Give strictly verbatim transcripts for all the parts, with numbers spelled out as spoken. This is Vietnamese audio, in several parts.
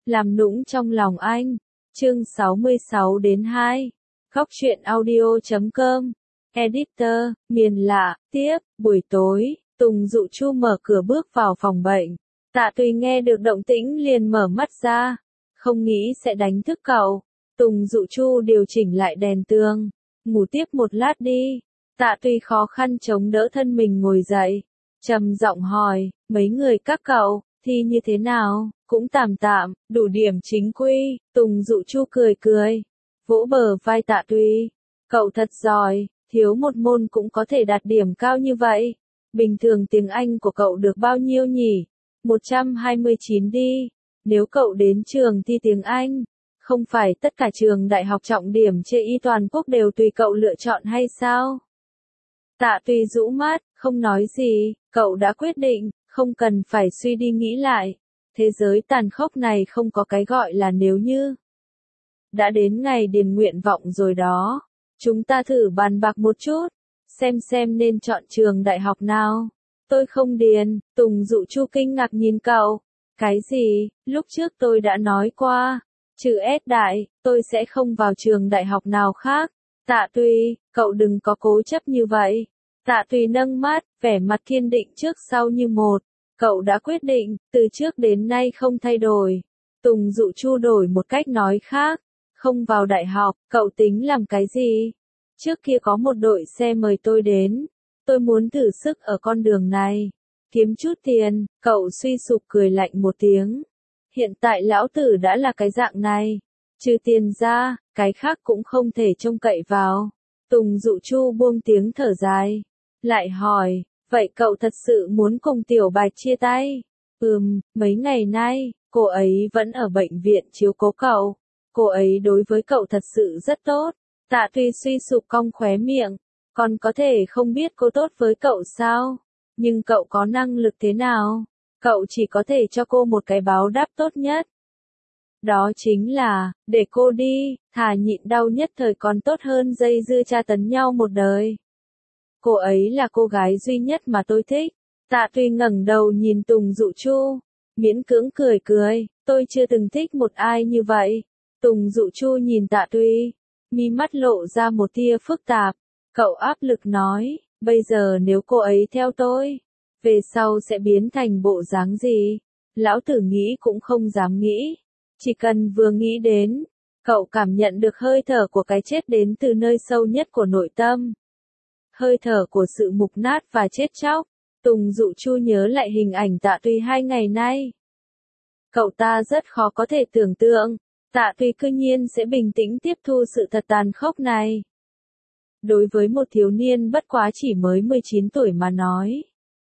làm nũng trong lòng anh. Chương sáu mươi sáu đến hai. Góc truyện audio chấm com. Editor, miền lạ, tiếp, buổi tối, Tùng Dụ Chu mở cửa bước vào phòng bệnh. Tạ Tùy nghe được động tĩnh liền mở mắt ra, không nghĩ sẽ đánh thức cậu. Tùng Dụ Chu điều chỉnh lại đèn tường, ngủ tiếp một lát đi. Tạ Tùy khó khăn chống đỡ thân mình ngồi dậy, trầm giọng hỏi, mấy người các cậu, thi như thế nào? Cũng tạm tạm, đủ điểm chính quy. Tùng Dụ Chu cười cười, vỗ bờ vai Tạ Tùy. Cậu thật giỏi, thiếu một môn cũng có thể đạt điểm cao như vậy. Bình thường tiếng Anh của cậu được bao nhiêu nhỉ? một trăm hai mươi chín đi. Nếu cậu đến trường thi tiếng Anh, không phải tất cả trường đại học trọng điểm chê y toàn quốc đều tùy cậu lựa chọn hay sao? Tạ Tùy rũ mắt, không nói gì, cậu đã quyết định, không cần phải suy đi nghĩ lại. Thế giới tàn khốc này không có cái gọi là nếu như. Đã đến ngày điền nguyện vọng rồi đó. Chúng ta thử bàn bạc một chút, xem xem nên chọn trường đại học nào. Tôi không điền. Tùng Dụ Chu kinh ngạc nhìn cậu. Cái gì? Lúc trước tôi đã nói qua, trừ S đại, tôi sẽ không vào trường đại học nào khác. Tạ Tùy, cậu đừng có cố chấp như vậy. Tạ Tùy nâng mắt, vẻ mặt kiên định trước sau như một. Cậu đã quyết định, từ trước đến nay không thay đổi. Tùng Dụ Chu đổi một cách nói khác. Không vào đại học, cậu tính làm cái gì? Trước kia có một đội xe mời tôi đến. Tôi muốn thử sức ở con đường này. Kiếm chút tiền, cậu suy sụp cười lạnh một tiếng. Hiện tại lão tử đã là cái dạng này. Trừ tiền ra, cái khác cũng không thể trông cậy vào. Tùng Dụ Chu buông tiếng thở dài. Lại hỏi, vậy cậu thật sự muốn cùng Tiểu Bạch chia tay? Ừm, mấy ngày nay, cô ấy vẫn ở bệnh viện chiếu cố cậu. Cô ấy đối với cậu thật sự rất tốt. Tạ Tùy suy sụp cong khóe miệng. Còn có thể không biết cô tốt với cậu sao? Nhưng cậu có năng lực thế nào? Cậu chỉ có thể cho cô một cái báo đáp tốt nhất. Đó chính là, để cô đi, thà nhịn đau nhất thời còn tốt hơn dây dưa tra tấn nhau một đời. Cô ấy là cô gái duy nhất mà tôi thích. Tạ Tùy ngẩng đầu nhìn Tùng Dụ Chu, miễn cưỡng cười cười, tôi chưa từng thích một ai như vậy. Tùng Dụ Chu nhìn Tạ Tùy, mi mắt lộ ra một tia phức tạp. Cậu áp lực nói, bây giờ nếu cô ấy theo tôi, về sau sẽ biến thành bộ dáng gì? Lão tử nghĩ cũng không dám nghĩ. Chỉ cần vừa nghĩ đến, cậu cảm nhận được hơi thở của cái chết đến từ nơi sâu nhất của nội tâm. Hơi thở của sự mục nát và chết chóc. Tùng Dụ Chu nhớ lại hình ảnh Tạ Tùy hai ngày nay. Cậu ta rất khó có thể tưởng tượng, Tạ Tùy cư nhiên sẽ bình tĩnh tiếp thu sự thật tàn khốc này. Đối với một thiếu niên bất quá chỉ mới mười chín tuổi mà nói.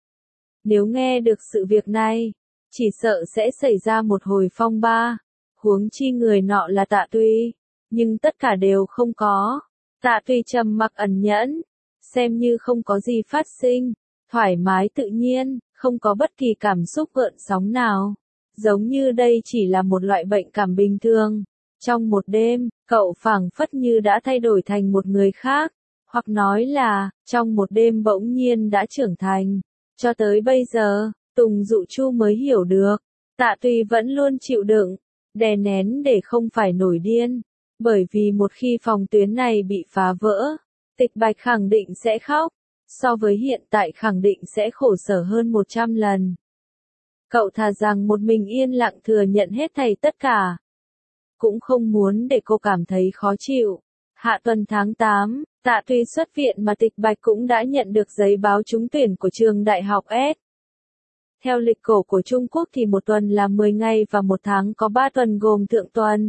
Nếu nghe được sự việc này, chỉ sợ sẽ xảy ra một hồi phong ba. Huống chi người nọ là Tạ Tùy, nhưng tất cả đều không có. Tạ Tùy trầm mặc ẩn nhẫn, xem như không có gì phát sinh, thoải mái tự nhiên, không có bất kỳ cảm xúc gợn sóng nào. Giống như đây chỉ là một loại bệnh cảm bình thường. Trong một đêm, cậu phảng phất như đã thay đổi thành một người khác, hoặc nói là, trong một đêm bỗng nhiên đã trưởng thành. Cho tới bây giờ, Tùng Dụ Chu mới hiểu được, Tạ Tùy vẫn luôn chịu đựng, đè nén để không phải nổi điên. Bởi vì một khi phòng tuyến này bị phá vỡ, Tịch Bạch khẳng định sẽ khóc, so với hiện tại khẳng định sẽ khổ sở hơn một trăm lần. Cậu thà rằng một mình yên lặng thừa nhận hết thảy tất cả. Cũng không muốn để cô cảm thấy khó chịu. Hạ tuần tháng tám, Tạ Tùy xuất viện mà Tịch Bạch cũng đã nhận được giấy báo trúng tuyển của trường đại học S. Theo lịch cổ của Trung Quốc thì một tuần là mười ngày và một tháng có ba tuần gồm thượng tuần.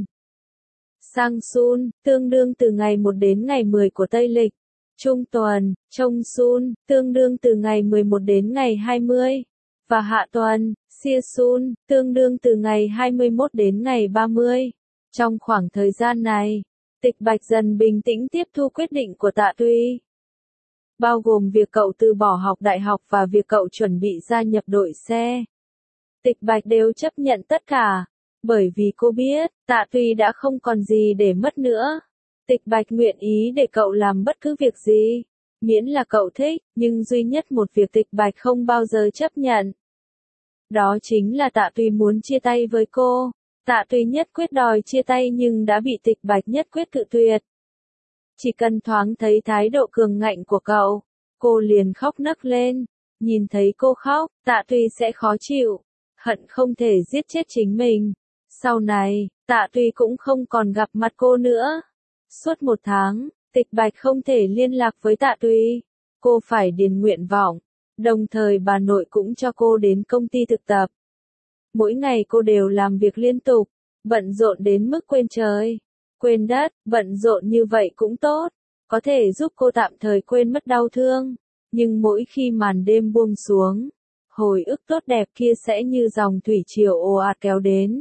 Sang Sun, tương đương từ ngày một đến ngày mười của Tây lịch. Trung tuần, Chong Sun, tương đương từ ngày mười một đến ngày hai mươi. Và hạ tuần, Sia Sun, tương đương từ ngày hai mươi mốt đến ngày ba mươi. Trong khoảng thời gian này, Tịch Bạch dần bình tĩnh tiếp thu quyết định của Tạ Tùy. Bao gồm việc cậu từ bỏ học đại học và việc cậu chuẩn bị gia nhập đội xe. Tịch Bạch đều chấp nhận tất cả, bởi vì cô biết, Tạ Tùy đã không còn gì để mất nữa. Tịch Bạch nguyện ý để cậu làm bất cứ việc gì, miễn là cậu thích, nhưng duy nhất một việc Tịch Bạch không bao giờ chấp nhận. Đó chính là Tạ Tùy muốn chia tay với cô. Tạ Tùy nhất quyết đòi chia tay nhưng đã bị Tịch Bạch nhất quyết cự tuyệt. Chỉ cần thoáng thấy thái độ cường ngạnh của cậu, cô liền khóc nấc lên. Nhìn thấy cô khóc, Tạ Tùy sẽ khó chịu, hận không thể giết chết chính mình. Sau này, Tạ Tùy cũng không còn gặp mặt cô nữa. Suốt một tháng, Tịch Bạch không thể liên lạc với Tạ Tùy. Cô phải điền nguyện vọng, đồng thời bà nội cũng cho cô đến công ty thực tập. Mỗi ngày cô đều làm việc liên tục, bận rộn đến mức quên trời, quên đất. Bận rộn như vậy cũng tốt, có thể giúp cô tạm thời quên mất đau thương. Nhưng mỗi khi màn đêm buông xuống, hồi ức tốt đẹp kia sẽ như dòng thủy triều ồ ạt kéo đến.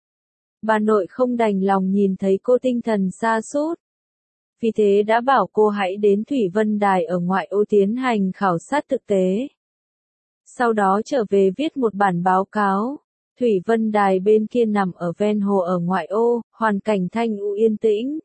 Bà nội không đành lòng nhìn thấy cô tinh thần sa sút. Vì thế đã bảo cô hãy đến Thủy Vân Đài ở ngoại ô tiến hành khảo sát thực tế. Sau đó trở về viết một bản báo cáo. Thủy Vân Đài bên kia nằm ở ven hồ ở ngoại ô, hoàn cảnh thanh u yên tĩnh.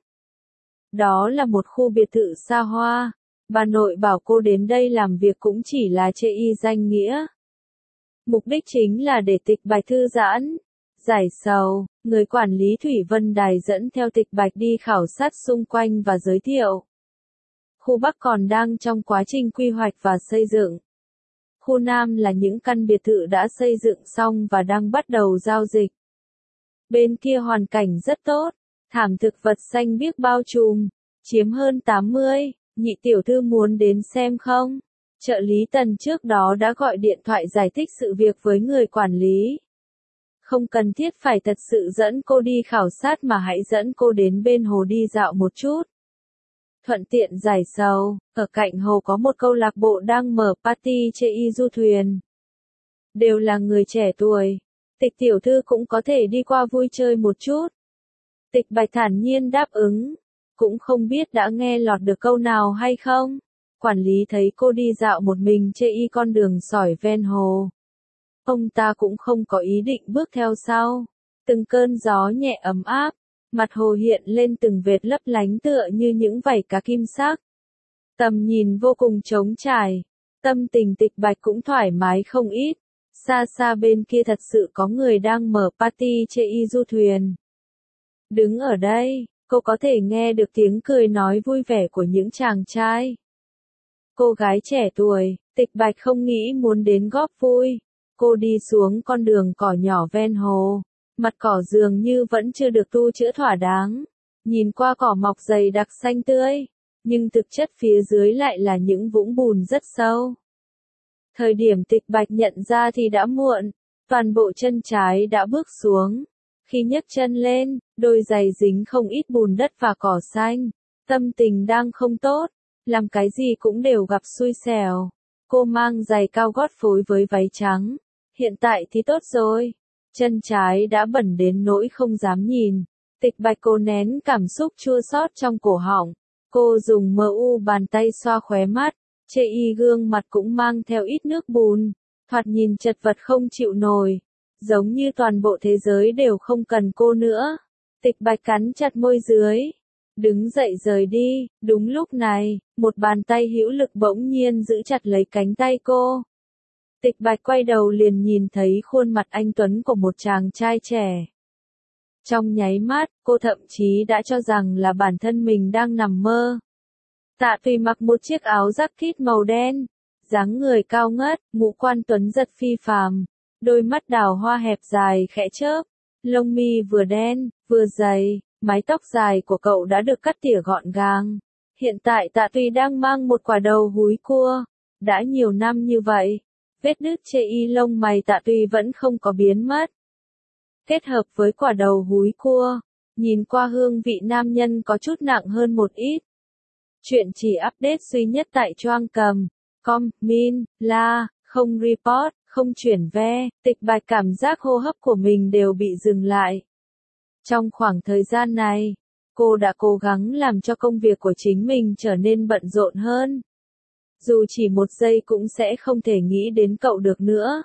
Đó là một khu biệt thự xa hoa. Bà nội bảo cô đến đây làm việc cũng chỉ là chê y danh nghĩa. Mục đích chính là để Tịch Bạch thư giãn, giải sầu. Người quản lý Thủy Vân Đài dẫn theo Tịch Bạch đi khảo sát xung quanh và giới thiệu. Khu Bắc còn đang trong quá trình quy hoạch và xây dựng. Khu Nam là những căn biệt thự đã xây dựng xong và đang bắt đầu giao dịch. Bên kia hoàn cảnh rất tốt, thảm thực vật xanh biếc bao trùm, chiếm hơn tám mươi. Nhị tiểu thư muốn đến xem không? Trợ lý Tần trước đó đã gọi điện thoại giải thích sự việc với người quản lý. Không cần thiết phải thật sự dẫn cô đi khảo sát mà hãy dẫn cô đến bên hồ đi dạo một chút. Thuận tiện giải sầu, ở cạnh hồ có một câu lạc bộ đang mở party chê y du thuyền. Đều là người trẻ tuổi, Tịch tiểu thư cũng có thể đi qua vui chơi một chút. Tịch Bạch thản nhiên đáp ứng, cũng không biết đã nghe lọt được câu nào hay không. Quản lý thấy cô đi dạo một mình chê y con đường sỏi ven hồ. Ông ta cũng không có ý định bước theo sau. Từng cơn gió nhẹ ấm áp, mặt hồ hiện lên từng vệt lấp lánh tựa như những vảy cá kim sắc. Tầm nhìn vô cùng trống trải, tâm tình Tịch Bạch cũng thoải mái không ít. Xa xa bên kia thật sự có người đang mở party chê y du thuyền. Đứng ở đây, cô có thể nghe được tiếng cười nói vui vẻ của những chàng trai. Cô gái trẻ tuổi, Tịch Bạch không nghĩ muốn đến góp vui. Cô đi xuống con đường cỏ nhỏ ven hồ. Mặt cỏ dường như vẫn chưa được tu chữa thỏa đáng. Nhìn qua cỏ mọc dày đặc xanh tươi, nhưng thực chất phía dưới lại là những vũng bùn rất sâu. Thời điểm Tịch Bạch nhận ra thì đã muộn, toàn bộ chân trái đã bước xuống. Khi nhấc chân lên, đôi giày dính không ít bùn đất và cỏ xanh. Tâm tình đang không tốt, làm cái gì cũng đều gặp xui xẻo. Cô mang giày cao gót phối với váy trắng. Hiện tại thì tốt rồi. Chân trái đã bẩn đến nỗi không dám nhìn. Tịch Bạch cô nén cảm xúc chua xót trong cổ họng. Cô dùng mờ u bàn tay xoa khóe mắt. Chê y gương mặt cũng mang theo ít nước bùn. Thoạt nhìn chật vật không chịu nổi. Giống như toàn bộ thế giới đều không cần cô nữa. Tịch Bạch cắn chặt môi dưới. Đứng dậy rời đi. Đúng lúc này, một bàn tay hữu lực bỗng nhiên giữ chặt lấy cánh tay cô. Tịch Bạch quay đầu liền nhìn thấy khuôn mặt anh tuấn của một chàng trai trẻ. Trong nháy mắt, cô thậm chí đã cho rằng là bản thân mình đang nằm mơ. Tạ Tùy mặc một chiếc áo jacket màu đen, dáng người cao ngất, ngũ quan tuấn giật phi phàm, đôi mắt đào hoa hẹp dài khẽ chớp, lông mi vừa đen, vừa dày, mái tóc dài của cậu đã được cắt tỉa gọn gàng. Hiện tại Tạ Tùy đang mang một quả đầu húi cua. Đã nhiều năm như vậy, vết nứt chê y lông mày Tạ Tùy vẫn không có biến mất. Kết hợp với quả đầu húi cua, nhìn qua hương vị nam nhân có chút nặng hơn một ít. Chuyện chỉ update duy nhất tại Choang Cầm, com, min, la, không report, không chuyển ve. Tịch Bạch cảm giác hô hấp của mình đều bị dừng lại. Trong khoảng thời gian này, cô đã cố gắng làm cho công việc của chính mình trở nên bận rộn hơn. Dù chỉ một giây cũng sẽ không thể nghĩ đến cậu được nữa.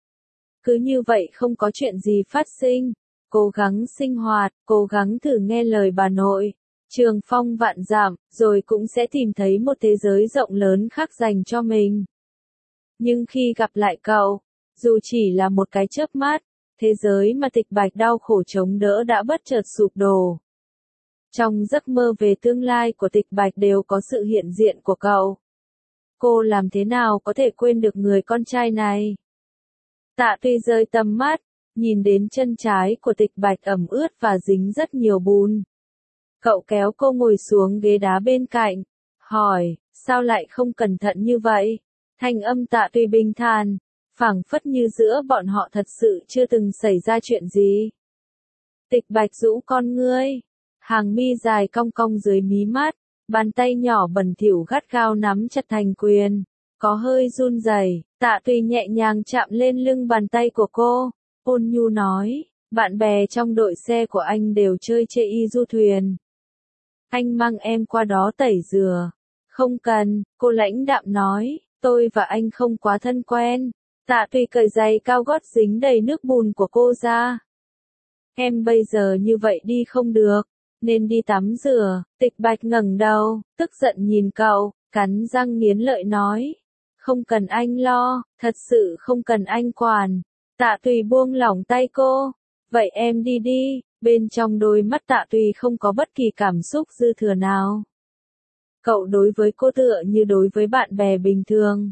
Cứ như vậy không có chuyện gì phát sinh. Cố gắng sinh hoạt, cố gắng thử nghe lời bà nội. Trường phong vạn dặm, rồi cũng sẽ tìm thấy một thế giới rộng lớn khác dành cho mình. Nhưng khi gặp lại cậu, dù chỉ là một cái chớp mắt, thế giới mà Tịch Bạch đau khổ chống đỡ đã bất chợt sụp đổ. Trong giấc mơ về tương lai của Tịch Bạch đều có sự hiện diện của cậu. Cô làm thế nào có thể quên được người con trai này? Tạ Tuy rơi tầm mắt, nhìn đến chân trái của Tịch Bạch ẩm ướt và dính rất nhiều bùn. Cậu kéo cô ngồi xuống ghế đá bên cạnh, hỏi, sao lại không cẩn thận như vậy? Thanh âm Tạ Tuy bình thản, phảng phất như giữa bọn họ thật sự chưa từng xảy ra chuyện gì. Tịch Bạch rũ con ngươi, hàng mi dài cong cong dưới mí mắt, bàn tay nhỏ bẩn thỉu gắt gao nắm chặt thành quyền, có hơi run rẩy. Tạ Tuy nhẹ nhàng chạm lên lưng bàn tay của cô, ôn nhu nói, bạn bè trong đội xe của anh đều chơi chê y du thuyền. Anh mang em qua đó tẩy rửa. Không cần, cô lãnh đạm nói, tôi và anh không quá thân quen. Tạ Tuy cởi giày cao gót dính đầy nước bùn của cô ra. Em bây giờ như vậy đi không được, nên đi tắm rửa. Tịch Bạch ngẩng đầu, tức giận nhìn cậu, cắn răng nghiến lợi nói. Không cần anh lo, thật sự không cần anh quản. Tạ Tuy buông lỏng tay cô. Vậy em đi đi. Bên trong đôi mắt Tạ Tuy không có bất kỳ cảm xúc dư thừa nào. Cậu đối với cô tựa như đối với bạn bè bình thường.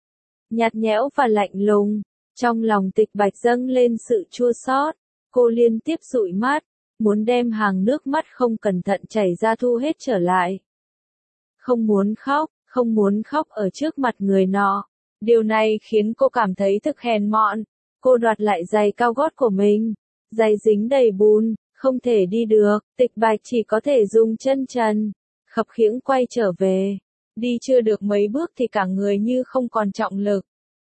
Nhạt nhẽo và lạnh lùng. Trong lòng Tịch Bạch dâng lên sự chua xót. Cô liên tiếp dụi mắt, muốn đem hàng nước mắt không cẩn thận chảy ra thu hết trở lại. Không muốn khóc, không muốn khóc ở trước mặt người nọ. Điều này khiến cô cảm thấy thực hèn mọn. Cô đoạt lại giày cao gót của mình. Giày dính đầy bùn, không thể đi được. Tịch Bạch chỉ có thể dùng chân trần, khập khiễng quay trở về. Đi chưa được mấy bước thì cả người như không còn trọng lực.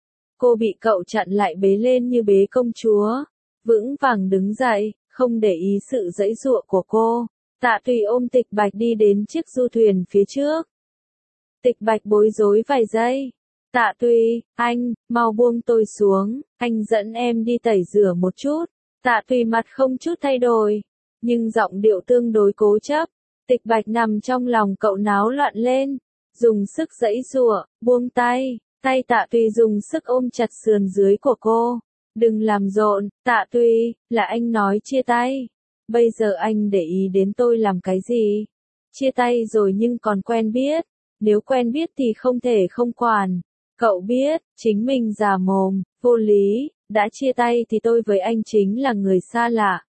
Cô bị cậu chặn lại bế lên như bế công chúa. Vững vàng đứng dậy, không để ý sự giãy giụa của cô. Tạ Tuy ôm Tịch Bạch đi đến chiếc du thuyền phía trước. Tịch Bạch bối rối vài giây. Tạ Tuy, anh, mau buông tôi xuống, anh dẫn em đi tẩy rửa một chút. Tạ Tuy mặt không chút thay đổi, nhưng giọng điệu tương đối cố chấp. Tịch Bạch nằm trong lòng cậu náo loạn lên, dùng sức giãy giụa, buông tay, tay Tạ Tuy dùng sức ôm chặt sườn dưới của cô. Đừng làm rộn, Tạ Tuy, là anh nói chia tay. Bây giờ anh để ý đến tôi làm cái gì? Chia tay rồi nhưng còn quen biết. Nếu quen biết thì không thể không quản. Cậu biết, chính mình già mồm, vô lý, đã chia tay thì tôi với anh chính là người xa lạ.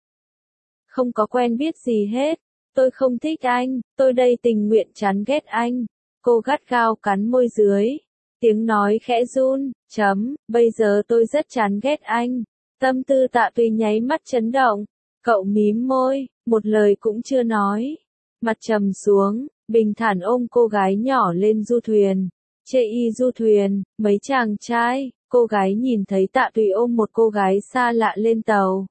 Không có quen biết gì hết. Tôi không thích anh, tôi đây tình nguyện chán ghét anh. Cô gắt gao cắn môi dưới. Tiếng nói khẽ run, chấm, bây giờ tôi rất chán ghét anh. Tâm tư Tạ Tuy nháy mắt chấn động. Cậu mím môi, một lời cũng chưa nói. Mặt trầm xuống, bình thản ôm cô gái nhỏ lên du thuyền. Chê y du thuyền, mấy chàng trai, cô gái nhìn thấy Tạ Tuy ôm một cô gái xa lạ lên tàu.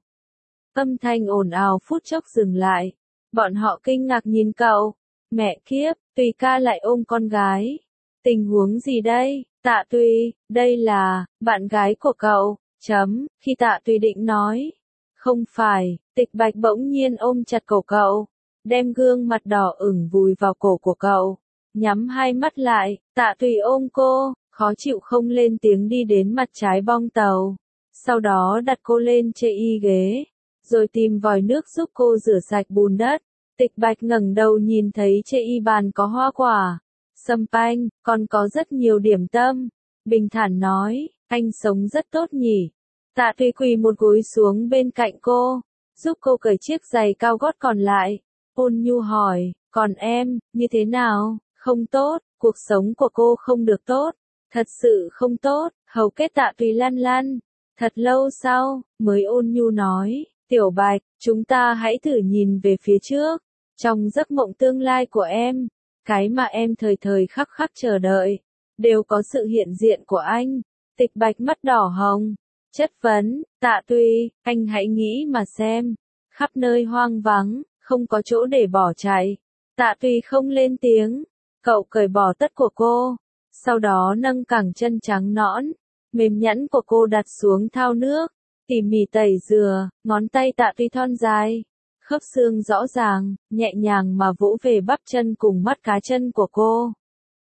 Âm thanh ồn ào phút chốc dừng lại. Bọn họ kinh ngạc nhìn cậu. Mẹ kiếp, Tùy ca lại ôm con gái. Tình huống gì đây? Tạ Tuy, đây là, bạn gái của cậu, chấm, khi Tạ Tuy định nói. Không phải, Tịch Bạch bỗng nhiên ôm chặt cổ cậu, đem gương mặt đỏ ửng vùi vào cổ của cậu, nhắm hai mắt lại. Tạ Tuy ôm cô, khó chịu không lên tiếng đi đến mặt trái bong tàu. Sau đó đặt cô lên chê y ghế, rồi tìm vòi nước giúp cô rửa sạch bùn đất. Tịch Bạch ngẩng đầu nhìn thấy chê y bàn có hoa quả, sâm panh, còn có rất nhiều điểm tâm. Bình thản nói, anh sống rất tốt nhỉ. Tạ Tuy quỳ một gối xuống bên cạnh cô, giúp cô cởi chiếc giày cao gót còn lại. Ôn nhu hỏi, còn em, như thế nào? Không tốt, cuộc sống của cô không được tốt. Thật sự không tốt. Hầu kết Tạ Tuy lăn lăn. Thật lâu sau, mới ôn nhu nói, Tiểu Bạch, chúng ta hãy thử nhìn về phía trước. Trong giấc mộng tương lai của em, cái mà em thời thời khắc khắc chờ đợi, đều có sự hiện diện của anh. Tịch Bạch mắt đỏ hồng, chất vấn, Tạ Tuy, anh hãy nghĩ mà xem. Khắp nơi hoang vắng, không có chỗ để bỏ chạy. Tạ Tuy không lên tiếng. Cậu cởi bỏ tất của cô, sau đó nâng cẳng chân trắng nõn, mềm nhẵn của cô đặt xuống thao nước, tỉ mỉ tẩy rửa. Ngón tay Tạ Tuy thon dài, khớp xương rõ ràng, nhẹ nhàng mà vỗ về bắp chân cùng mắt cá chân của cô.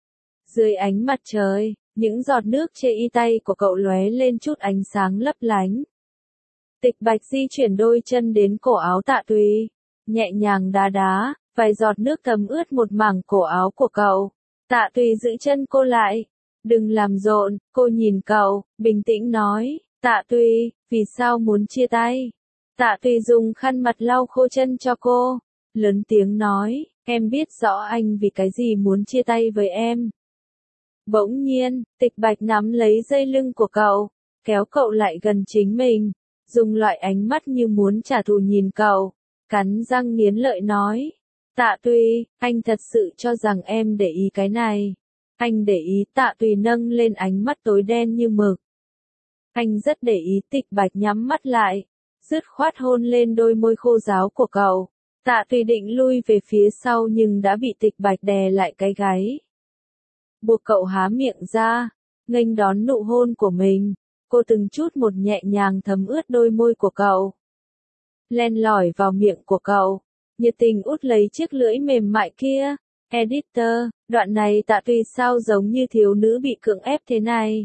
Dưới ánh mặt trời, những giọt nước chê y tay của cậu lóe lên chút ánh sáng lấp lánh. Tịch Bạch di chuyển đôi chân đến cổ áo Tạ Tùy, nhẹ nhàng đá đá, vài giọt nước thấm ướt một mảng cổ áo của cậu. Tạ Tùy giữ chân cô lại. Đừng làm rộn, cô nhìn cậu, bình tĩnh nói. Tạ Tùy, vì sao muốn chia tay? Tạ Tùy dùng khăn mặt lau khô chân cho cô. Lớn tiếng nói, em biết rõ anh vì cái gì muốn chia tay với em. Bỗng nhiên, Tịch Bạch nắm lấy dây lưng của cậu, kéo cậu lại gần chính mình, dùng loại ánh mắt như muốn trả thù nhìn cậu, cắn răng nghiến lợi nói. Tạ Tùy, anh thật sự cho rằng em để ý cái này. Anh để ý. Tạ Tùy nâng lên ánh mắt tối đen như mực. Anh rất để ý. Tịch Bạch nhắm mắt lại, dứt khoát hôn lên đôi môi khô ráo của cậu. Tạ Tùy định lui về phía sau nhưng đã bị Tịch Bạch đè lại cái gáy, buộc cậu há miệng ra, nghênh đón nụ hôn của mình. Cô từng chút một nhẹ nhàng thấm ướt đôi môi của cậu, len lỏi vào miệng của cậu, nhiệt tình út lấy chiếc lưỡi mềm mại kia. Editor, đoạn này Tạ Tùy sao giống như thiếu nữ bị cưỡng ép thế này?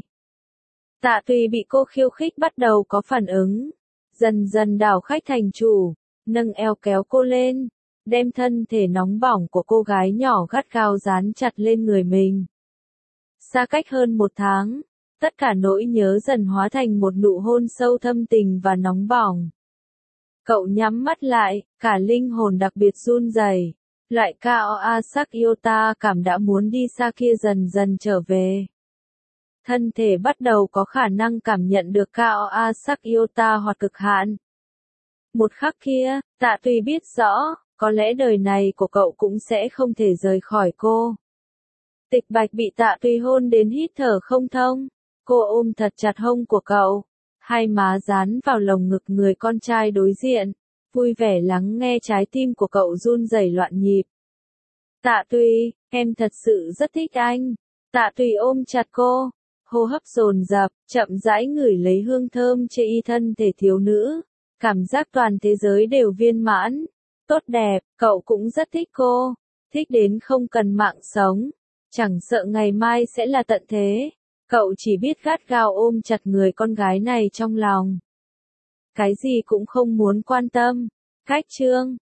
Tạ Tùy bị cô khiêu khích bắt đầu có phản ứng, dần dần đảo khách thành chủ, nâng eo kéo cô lên, đem thân thể nóng bỏng của cô gái nhỏ gắt gao dán chặt lên người mình. Xa cách hơn một tháng, tất cả nỗi nhớ dần hóa thành một nụ hôn sâu thâm tình và nóng bỏng. Cậu nhắm mắt lại, cả linh hồn đặc biệt run rẩy. Loại cao a sắc yêu ta cảm đã muốn đi xa kia dần dần trở về. Thân thể bắt đầu có khả năng cảm nhận được cao a sắc yêu ta hoặc cực hạn. Một khắc kia, Tạ Tùy biết rõ, có lẽ đời này của cậu cũng sẽ không thể rời khỏi cô. Tịch Bạch bị Tạ Tùy hôn đến hít thở không thông. Cô ôm thật chặt hông của cậu, hai má dán vào lồng ngực người con trai đối diện, vui vẻ lắng nghe trái tim của cậu run rẩy loạn nhịp. Tạ Tùy, em thật sự rất thích anh. Tạ Tùy ôm chặt cô, hô hấp dồn dập, chậm rãi ngửi lấy hương thơm trên y thân thể thiếu nữ. Cảm giác toàn thế giới đều viên mãn, tốt đẹp. Cậu cũng rất thích cô, thích đến không cần mạng sống, chẳng sợ ngày mai sẽ là tận thế. Cậu chỉ biết gắt gao ôm chặt người con gái này trong lòng, cái gì cũng không muốn quan tâm. Cách chương